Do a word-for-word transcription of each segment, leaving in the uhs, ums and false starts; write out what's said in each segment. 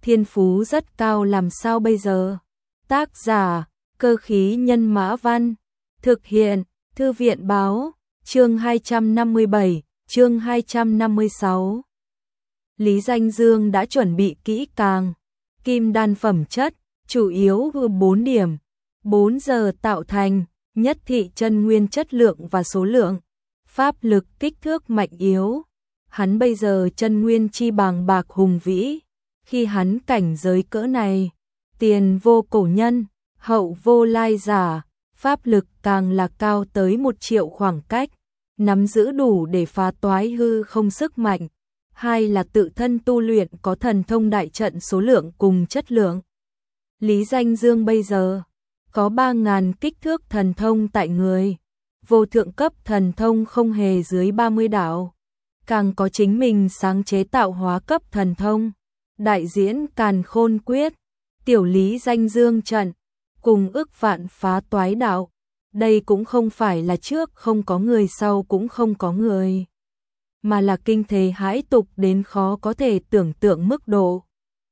thiên phú rất cao làm sao bây giờ? Tác giả, Cơ khí nhân mã văn, thực hiện, Thư viện báo, chương hai trăm năm mươi bảy, chương hai trăm năm mươi sáu. Lý Danh Dương đã chuẩn bị kỹ càng, kim đan phẩm chất, chủ yếu gồm bốn điểm, bốn giờ tạo thành, nhất thị chân nguyên chất lượng và số lượng, pháp lực kích thước mạnh yếu. Hắn bây giờ chân nguyên chi bàng bạc hùng vĩ, khi hắn cảnh giới cỡ này, tiền vô cổ nhân, hậu vô lai giả, pháp lực càng là cao tới một triệu khoảng cách, nắm giữ đủ để phá toái hư không sức mạnh. Hai là tự thân tu luyện có thần thông đại trận số lượng cùng chất lượng. Lý Danh Dương bây giờ có ba ngàn kích thước thần thông tại người, vô thượng cấp thần thông không hề dưới ba mươi đạo, càng có chính mình sáng chế tạo hóa cấp thần thông, đại diễn càn khôn quyết, tiểu Lý Danh Dương trận, cùng ức vạn phá toái đạo. Đây cũng không phải là trước không có người sau cũng không có người, mà là kinh thế hãi tục đến khó có thể tưởng tượng mức độ.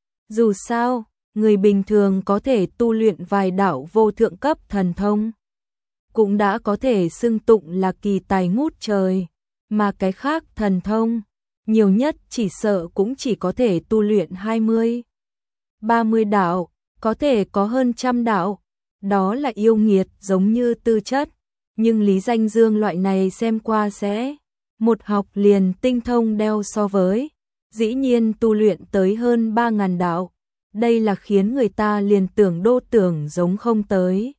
Dù sao, người bình thường có thể tu luyện vài đạo vô thượng cấp thần thông, cũng đã có thể xưng tụng là kỳ tài ngút trời, mà cái khác thần thông, nhiều nhất chỉ sợ cũng chỉ có thể tu luyện hai mươi, ba mươi đạo, có thể có hơn trăm đạo. Đó là yêu nghiệt giống như tư chất, nhưng Lý Danh Dương loại này xem qua sẽ một học liền tinh thông đeo so với, dĩ nhiên tu luyện tới hơn ba ngàn đạo, đây là khiến người ta liền tưởng đô tưởng giống không tới.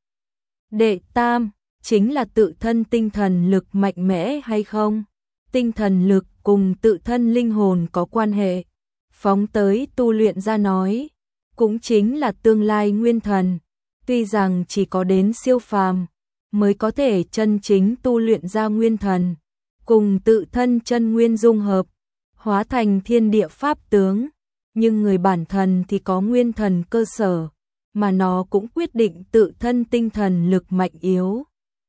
Đệ tam, chính là tự thân tinh thần lực mạnh mẽ hay không? Tinh thần lực cùng tự thân linh hồn có quan hệ, phóng tới tu luyện ra nói, cũng chính là tương lai nguyên thần. Tuy rằng chỉ có đến siêu phàm mới có thể chân chính tu luyện ra nguyên thần, cùng tự thân chân nguyên dung hợp, hóa thành thiên địa pháp tướng, nhưng người bản thần thì có nguyên thần cơ sở, mà nó cũng quyết định tự thân tinh thần lực mạnh yếu.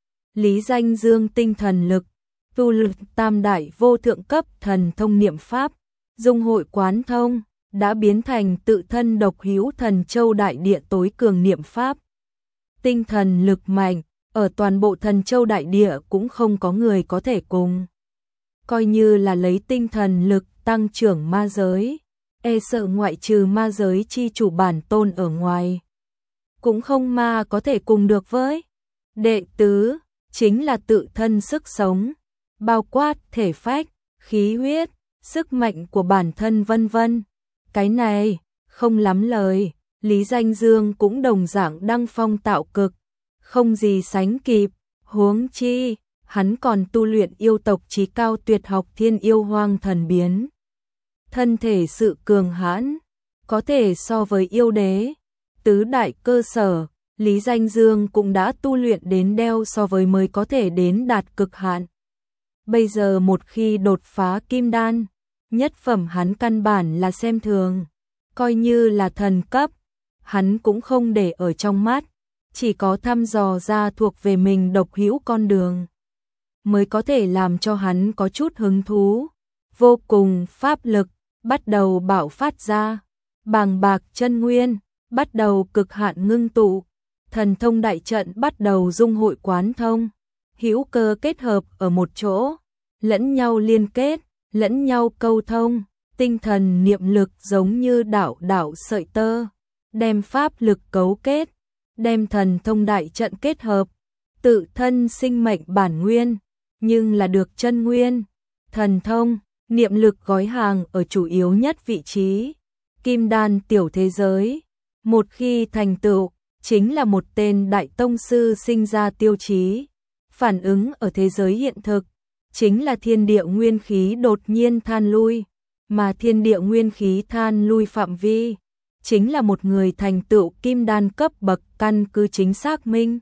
Lý Danh Dương tinh thần lực, tu lực tam đại vô thượng cấp thần thông niệm pháp, dung hội quán thông, đã biến thành tự thân độc hữu thần châu đại địa tối cường niệm pháp. Tinh thần lực mạnh, ở toàn bộ thần châu đại địa cũng không có người có thể cùng. Coi như là lấy tinh thần lực tăng trưởng ma giới, e sợ ngoại trừ ma giới chi chủ bản tôn ở ngoài, cũng không ma có thể cùng được với. Đệ tứ, chính là tự thân sức sống, bao quát thể phách, khí huyết, sức mạnh của bản thân vân vân. Cái này, không lắm lời. Lý Danh Dương cũng đồng dạng đăng phong tạo cực, không gì sánh kịp, huống chi, hắn còn tu luyện yêu tộc chí cao tuyệt học thiên yêu hoang thần biến. Thân thể sự cường hãn, có thể so với yêu đế, tứ đại cơ sở, Lý Danh Dương cũng đã tu luyện đến đeo so với mới có thể đến đạt cực hạn. Bây giờ một khi đột phá kim đan, nhất phẩm hắn căn bản là xem thường, coi như là thần cấp, hắn cũng không để ở trong mắt, chỉ có thăm dò ra thuộc về mình độc hữu con đường, mới có thể làm cho hắn có chút hứng thú. Vô cùng pháp lực, bắt đầu bạo phát ra, bàng bạc chân nguyên, bắt đầu cực hạn ngưng tụ, thần thông đại trận bắt đầu dung hội quán thông, hữu cơ kết hợp ở một chỗ, lẫn nhau liên kết, lẫn nhau câu thông, tinh thần niệm lực giống như đạo đạo sợi tơ, đem pháp lực cấu kết, đem thần thông đại trận kết hợp, tự thân sinh mệnh bản nguyên, nhưng là được chân nguyên, thần thông, niệm lực gói hàng ở chủ yếu nhất vị trí, kim đan tiểu thế giới. Một khi thành tựu, chính là một tên đại tông sư sinh ra tiêu chí, phản ứng ở thế giới hiện thực, chính là thiên địa nguyên khí đột nhiên than lui, mà thiên địa nguyên khí than lui phạm vi, chính là một người thành tựu kim đan cấp bậc căn cứ chính xác minh.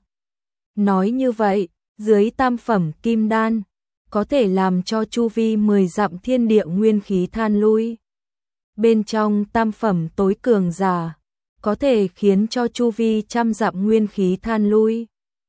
Nói như vậy, dưới tam phẩm kim đan, có thể làm cho chu vi mười dặm thiên địa nguyên khí than lui. Bên trong tam phẩm tối cường giả, có thể khiến cho chu vi trăm dặm nguyên khí than lui.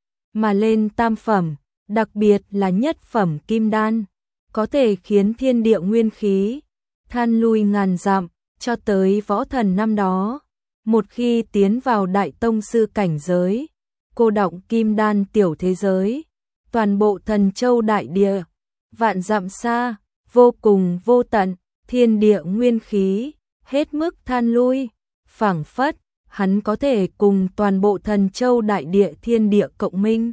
Mà lên tam phẩm, đặc biệt là nhất phẩm kim đan, có thể khiến thiên địa nguyên khí than lui ngàn dặm, cho tới võ thần năm đó. Một khi tiến vào đại tông sư cảnh giới, cô đọng kim đan tiểu thế giới, toàn bộ Thần Châu đại địa, vạn dặm xa, vô cùng vô tận, thiên địa nguyên khí, hết mức than lui, phảng phất, hắn có thể cùng toàn bộ Thần Châu đại địa thiên địa cộng minh.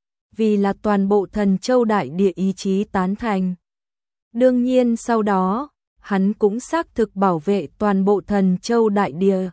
Vì là toàn bộ Thần Châu đại địa ý chí tán thành. Đương nhiên sau đó, hắn cũng xác thực bảo vệ toàn bộ Thần Châu đại địa.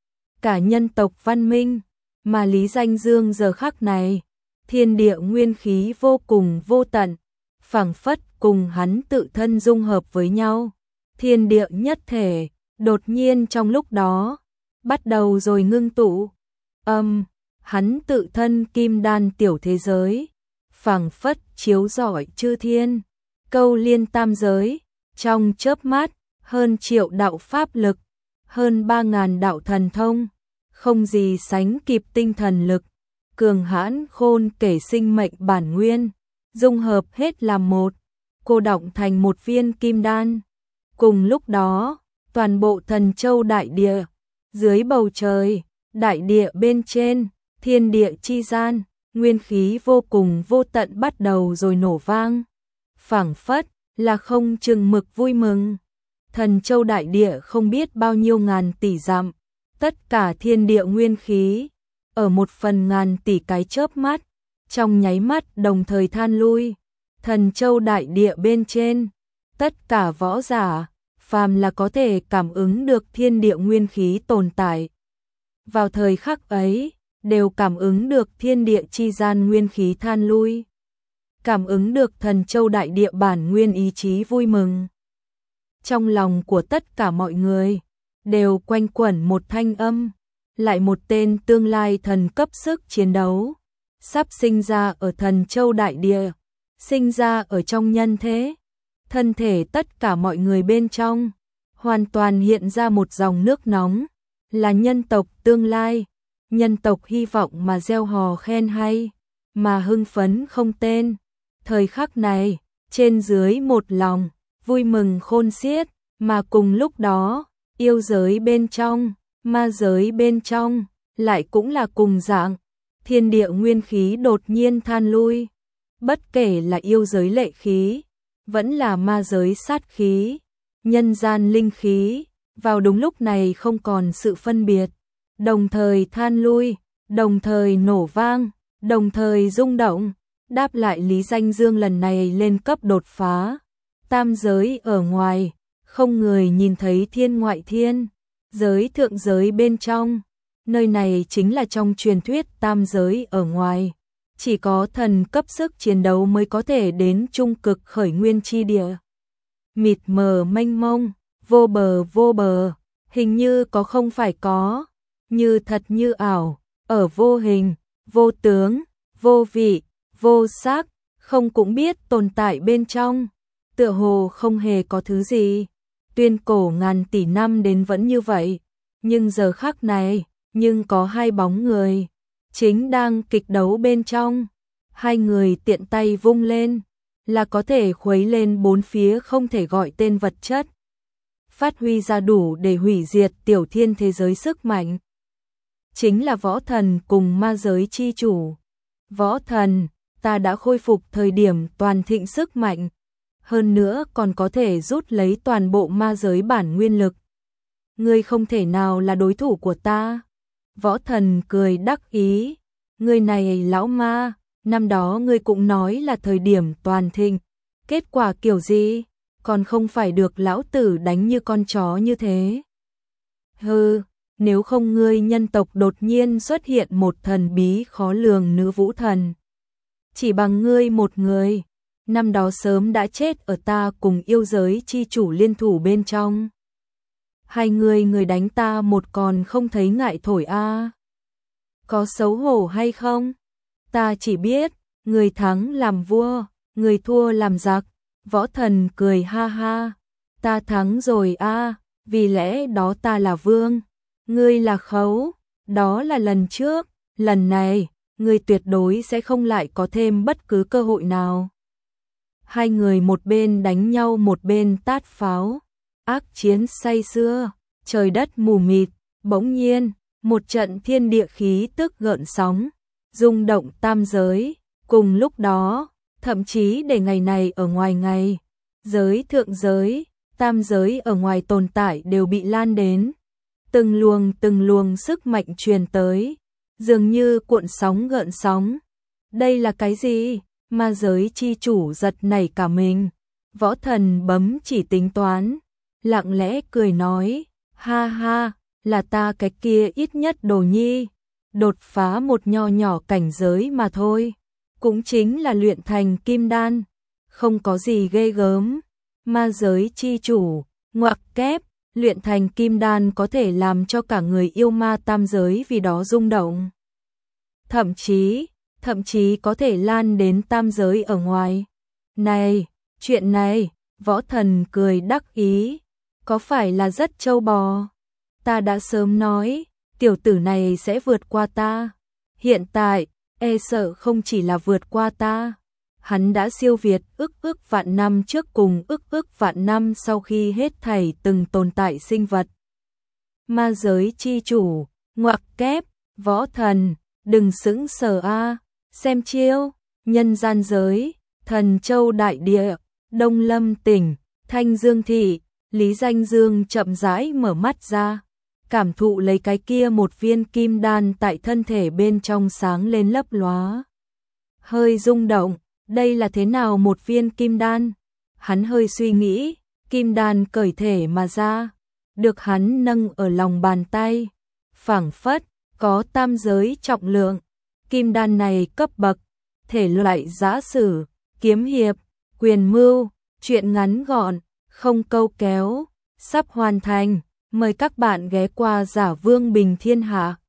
Cả nhân tộc văn minh, mà Lý Danh Dương giờ khắc này, thiên địa nguyên khí vô cùng vô tận, phảng phất cùng hắn tự thân dung hợp với nhau, thiên địa nhất thể, đột nhiên trong lúc đó, bắt đầu rồi ngưng tụ, âm, hắn tự thân kim đan tiểu thế giới, phảng phất chiếu rọi chư thiên, câu liên tam giới, trong chớp mắt, hơn triệu đạo pháp lực, hơn ba ngàn đạo thần thông, không gì sánh kịp tinh thần lực, cường hãn khôn kể sinh mệnh bản nguyên, dung hợp hết làm một, cô đọng thành một viên kim đan. Cùng lúc đó, toàn bộ Thần Châu đại địa, dưới bầu trời, đại địa bên trên, thiên địa chi gian, nguyên khí vô cùng vô tận bắt đầu rồi nổ vang. Phảng phất là không chừng mực vui mừng. Thần Châu đại địa không biết bao nhiêu ngàn tỷ dặm, tất cả thiên địa nguyên khí, ở một phần ngàn tỷ cái chớp mắt, trong nháy mắt đồng thời than lui. Thần Châu đại địa bên trên, tất cả võ giả, phàm là có thể cảm ứng được thiên địa nguyên khí tồn tại. Vào thời khắc ấy, đều cảm ứng được thiên địa chi gian nguyên khí than lui. Cảm ứng được Thần Châu đại địa bản nguyên ý chí vui mừng. Trong lòng của tất cả mọi người, đều quanh quẩn một thanh âm, lại một tên tương lai thần cấp sức chiến đấu, sắp sinh ra ở Thần Châu đại địa, sinh ra ở trong nhân thế. Thân thể tất cả mọi người bên trong, hoàn toàn hiện ra một dòng nước nóng, là nhân tộc tương lai, nhân tộc hy vọng mà gieo hò khen hay, mà hưng phấn không tên. Thời khắc này, trên dưới một lòng, vui mừng khôn xiết, mà cùng lúc đó, yêu giới bên trong, ma giới bên trong, lại cũng là cùng dạng, thiên địa nguyên khí đột nhiên than lui. Bất kể là yêu giới lệ khí, vẫn là ma giới sát khí, nhân gian linh khí, vào đúng lúc này không còn sự phân biệt, đồng thời than lui, đồng thời nổ vang, đồng thời rung động, đáp lại Lý Danh Dương lần này lên cấp đột phá. Tam giới ở ngoài, không người nhìn thấy thiên ngoại thiên, giới thượng giới bên trong, nơi này chính là trong truyền thuyết tam giới ở ngoài. Chỉ có thần cấp sức chiến đấu mới có thể đến trung cực khởi nguyên chi địa. Mịt mờ mênh mông, vô bờ vô bờ, hình như có không phải có, như thật như ảo, ở vô hình, vô tướng, vô vị, vô sắc, không cũng biết tồn tại bên trong, tựa hồ không hề có thứ gì. Tuyên cổ ngàn tỷ năm đến vẫn như vậy, nhưng giờ khắc này, nhưng có hai bóng người chính đang kịch đấu bên trong, hai người tiện tay vung lên, là có thể khuấy lên bốn phía không thể gọi tên vật chất, phát huy ra đủ để hủy diệt tiểu thiên thế giới sức mạnh. Chính là võ thần cùng ma giới chi chủ. Võ thần, ta đã khôi phục thời điểm toàn thịnh sức mạnh, hơn nữa còn có thể rút lấy toàn bộ ma giới bản nguyên lực. Ngươi không thể nào là đối thủ của ta. Võ thần cười đắc ý, ngươi này lão ma, năm đó ngươi cũng nói là thời điểm toàn thịnh, kết quả kiểu gì, còn không phải được lão tử đánh như con chó như thế. Hừ, nếu không ngươi nhân tộc đột nhiên xuất hiện một thần bí khó lường nữ vũ thần. Chỉ bằng ngươi một người, năm đó sớm đã chết ở ta cùng yêu giới chi chủ liên thủ bên trong. Hai người người đánh ta một còn không thấy ngại thổi a à. Có xấu hổ hay không? Ta chỉ biết, người thắng làm vua, người thua làm giặc. Võ thần cười ha ha. Ta thắng rồi a à, vì lẽ đó ta là vương. Ngươi là khấu, đó là lần trước, lần này, ngươi tuyệt đối sẽ không lại có thêm bất cứ cơ hội nào. Hai người một bên đánh nhau một bên tát pháo, ác chiến say sưa, trời đất mù mịt, bỗng nhiên, một trận thiên địa khí tức gợn sóng, rung động tam giới, cùng lúc đó, thậm chí để ngày này ở ngoài ngày, giới thượng giới, tam giới ở ngoài tồn tại đều bị lan đến. Từng luồng từng luồng sức mạnh truyền tới, dường như cuộn sóng gợn sóng. Đây là cái gì? Ma giới chi chủ giật nảy cả mình. Võ Thần bấm chỉ tính toán, lặng lẽ cười nói, ha ha, là ta cái kia ít nhất đồ nhi, đột phá một nho nhỏ cảnh giới mà thôi, cũng chính là luyện thành kim đan, không có gì ghê gớm. Ma giới chi chủ, ngoặc kép, luyện thành kim đan có thể làm cho cả người yêu ma tam giới vì đó rung động. Thậm chí, thậm chí có thể lan đến tam giới ở ngoài. Này, chuyện này, Võ Thần cười đắc ý, có phải là rất trâu bò? Ta đã sớm nói, tiểu tử này sẽ vượt qua ta. Hiện tại, e sợ không chỉ là vượt qua ta. Hắn đã siêu việt ức ức vạn năm trước cùng ức ức vạn năm sau khi hết thảy từng tồn tại sinh vật. Ma giới chi chủ, ngoặc kép, Võ Thần, đừng sững sờ a, xem chiêu, nhân gian giới, Thần Châu đại địa, Đông Lâm tỉnh, Thanh Dương thị, Lý Danh Dương chậm rãi mở mắt ra, cảm thụ lấy cái kia một viên kim đan tại thân thể bên trong sáng lên lấp lóa. Hơi rung động, đây là thế nào một viên kim đan? Hắn hơi suy nghĩ, kim đan cởi thể mà ra, được hắn nâng ở lòng bàn tay, phảng phất có tam giới trọng lượng. Kim đan này cấp bậc, thể loại giã sử, kiếm hiệp, quyền mưu, chuyện ngắn gọn, không câu kéo, sắp hoàn thành. Mời các bạn ghé qua Giả Vương Bình Thiên Hạ.